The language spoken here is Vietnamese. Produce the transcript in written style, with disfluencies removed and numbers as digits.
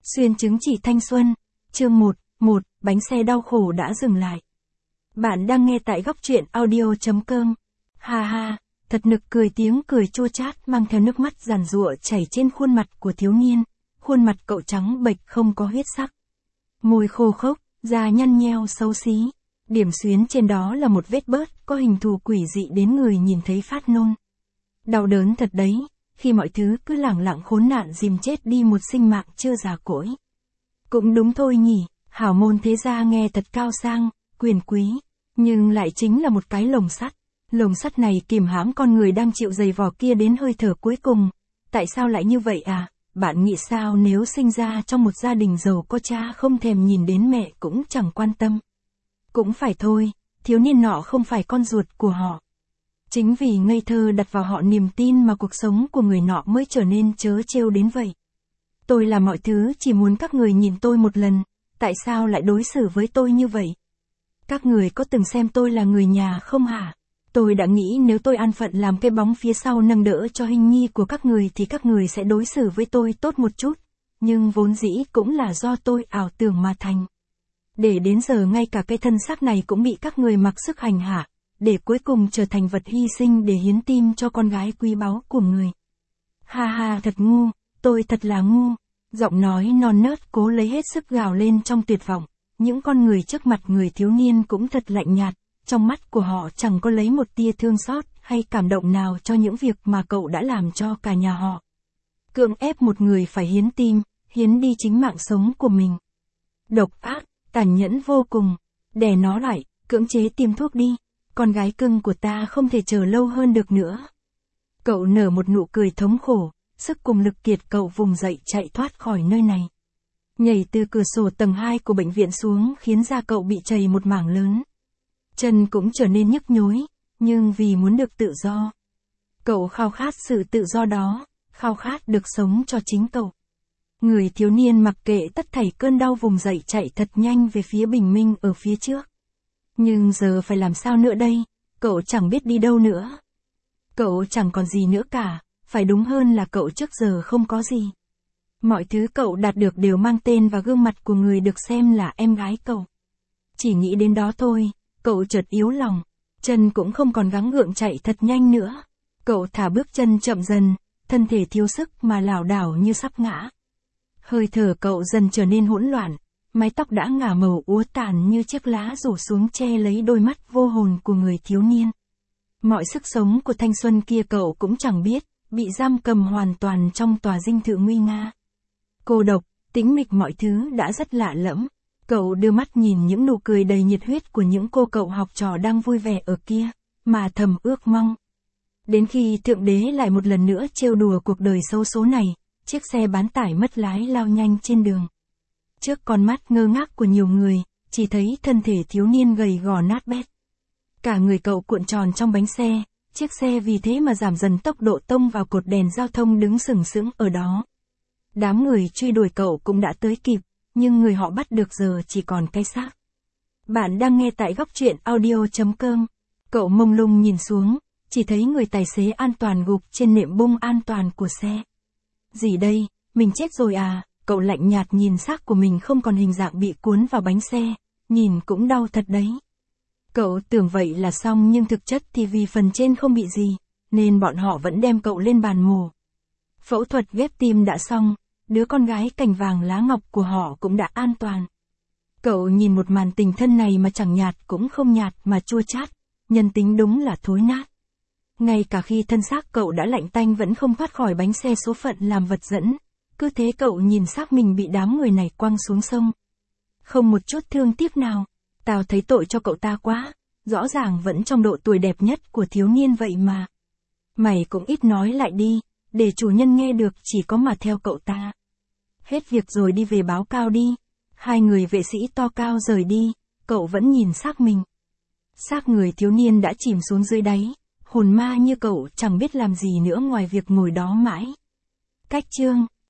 Xuyên chứng chỉ thanh xuân. Chương 1, bánh xe đau khổ đã dừng lại. Bạn đang nghe tại góc truyện audio.com. Ha ha, thật nực cười, tiếng cười chua chát mang theo nước mắt giàn giụa chảy trên khuôn mặt của thiếu niên. Khuôn mặt cậu trắng bệch không có huyết sắc. Môi khô khốc, da nhăn nheo xấu xí. Điểm xuyến trên đó là một vết bớt có hình thù quỷ dị đến người nhìn thấy phát nôn. Đau đớn thật đấy, khi mọi thứ cứ lẳng lặng khốn nạn dìm chết đi một sinh mạng chưa già cỗi. Cũng đúng thôi nhỉ, hảo môn thế gia nghe thật cao sang, quyền quý, nhưng lại chính là một cái lồng sắt. Lồng sắt này kìm hãm con người đang chịu giày vò kia đến hơi thở cuối cùng. Tại sao lại như vậy à? Bạn nghĩ sao nếu sinh ra trong một gia đình giàu có, cha không thèm nhìn đến mẹ cũng chẳng quan tâm? Cũng phải thôi, thiếu niên nọ không phải con ruột của họ. Chính vì ngây thơ đặt vào họ niềm tin mà cuộc sống của người nọ mới trở nên trớ trêu đến vậy. Tôi làm mọi thứ chỉ muốn các người nhìn tôi một lần, tại sao lại đối xử với tôi như vậy? Các người có từng xem tôi là người nhà không hả? Tôi đã nghĩ nếu tôi an phận làm cái bóng phía sau nâng đỡ cho hình nhi của các người thì các người sẽ đối xử với tôi tốt một chút, nhưng vốn dĩ cũng là do tôi ảo tưởng mà thành. Để đến giờ ngay cả cái thân xác này cũng bị các người mặc sức hành hạ, để cuối cùng trở thành vật hy sinh để hiến tim cho con gái quý báu của người. Ha ha, thật ngu, tôi thật là ngu. Giọng nói non nớt cố lấy hết sức gào lên trong tuyệt vọng. Những con người trước mặt người thiếu niên cũng thật lạnh nhạt, trong mắt của họ chẳng có lấy một tia thương xót hay cảm động nào cho những việc mà cậu đã làm cho cả nhà họ. Cưỡng ép một người phải hiến tim, hiến đi chính mạng sống của mình. Độc ác, tàn nhẫn vô cùng. Đè nó lại, cưỡng chế tiêm thuốc đi. Con gái cưng của ta không thể chờ lâu hơn được nữa. Cậu nở một nụ cười thống khổ, sức cùng lực kiệt cậu vùng dậy chạy thoát khỏi nơi này. Nhảy từ cửa sổ tầng 2 của bệnh viện xuống khiến da cậu bị chảy một mảng lớn. Chân cũng trở nên nhức nhối, nhưng vì muốn được tự do. Cậu khao khát sự tự do đó, khao khát được sống cho chính cậu. Người thiếu niên mặc kệ tất thảy cơn đau vùng dậy chạy thật nhanh về phía bình minh ở phía trước. Nhưng giờ phải làm sao nữa đây? Cậu chẳng biết đi đâu nữa. Cậu chẳng còn gì nữa cả, phải đúng hơn là cậu trước giờ không có gì. Mọi thứ cậu đạt được đều mang tên và gương mặt của người được xem là em gái cậu. Chỉ nghĩ đến đó thôi, cậu chợt yếu lòng, chân cũng không còn gắng gượng chạy thật nhanh nữa. Cậu thả bước chân chậm dần, thân thể thiếu sức mà lảo đảo như sắp ngã. Hơi thở cậu dần trở nên hỗn loạn. Mái tóc đã ngả màu úa tàn như chiếc lá rủ xuống che lấy đôi mắt vô hồn của người thiếu niên. Mọi sức sống của thanh xuân kia cậu cũng chẳng biết, bị giam cầm hoàn toàn trong tòa dinh thự nguy nga. Cô độc, tĩnh mịch, mọi thứ đã rất lạ lẫm. Cậu đưa mắt nhìn những nụ cười đầy nhiệt huyết của những cô cậu học trò đang vui vẻ ở kia, mà thầm ước mong. Đến khi Thượng Đế lại một lần nữa trêu đùa cuộc đời xấu số này, chiếc xe bán tải mất lái lao nhanh trên đường. Trước con mắt ngơ ngác của nhiều người, chỉ thấy thân thể thiếu niên gầy gò nát bét. Cả người cậu cuộn tròn trong bánh xe, chiếc xe vì thế mà giảm dần tốc độ tông vào cột đèn giao thông đứng sừng sững ở đó. Đám người truy đuổi cậu cũng đã tới kịp, nhưng người họ bắt được giờ chỉ còn cái xác. Bạn đang nghe tại góc truyện audio.com. Cậu mông lung nhìn xuống, chỉ thấy người tài xế an toàn gục trên nệm bung an toàn của xe. Gì đây, mình chết rồi à? Cậu lạnh nhạt nhìn xác của mình không còn hình dạng bị cuốn vào bánh xe, nhìn cũng đau thật đấy. Cậu tưởng vậy là xong nhưng thực chất thì vì phần trên không bị gì, nên bọn họ vẫn đem cậu lên bàn mổ. Phẫu thuật ghép tim đã xong, đứa con gái cành vàng lá ngọc của họ cũng đã an toàn. Cậu nhìn một màn tình thân này mà chẳng nhạt cũng không nhạt mà chua chát, nhân tính đúng là thối nát. Ngay cả khi thân xác cậu đã lạnh tanh vẫn không thoát khỏi bánh xe số phận làm vật dẫn. Cứ thế cậu nhìn xác mình bị đám người này quăng xuống sông. Không một chút thương tiếc nào. Tao thấy tội cho cậu ta quá. Rõ ràng vẫn trong độ tuổi đẹp nhất của thiếu niên vậy mà. Mày cũng ít nói lại đi, để chủ nhân nghe được chỉ có mà theo cậu ta. Hết việc rồi đi về báo cao đi. Hai người vệ sĩ to cao rời đi, cậu vẫn nhìn xác mình. Xác người thiếu niên đã chìm xuống dưới đáy. Hồn ma như cậu chẳng biết làm gì nữa ngoài việc ngồi đó mãi. Cách chương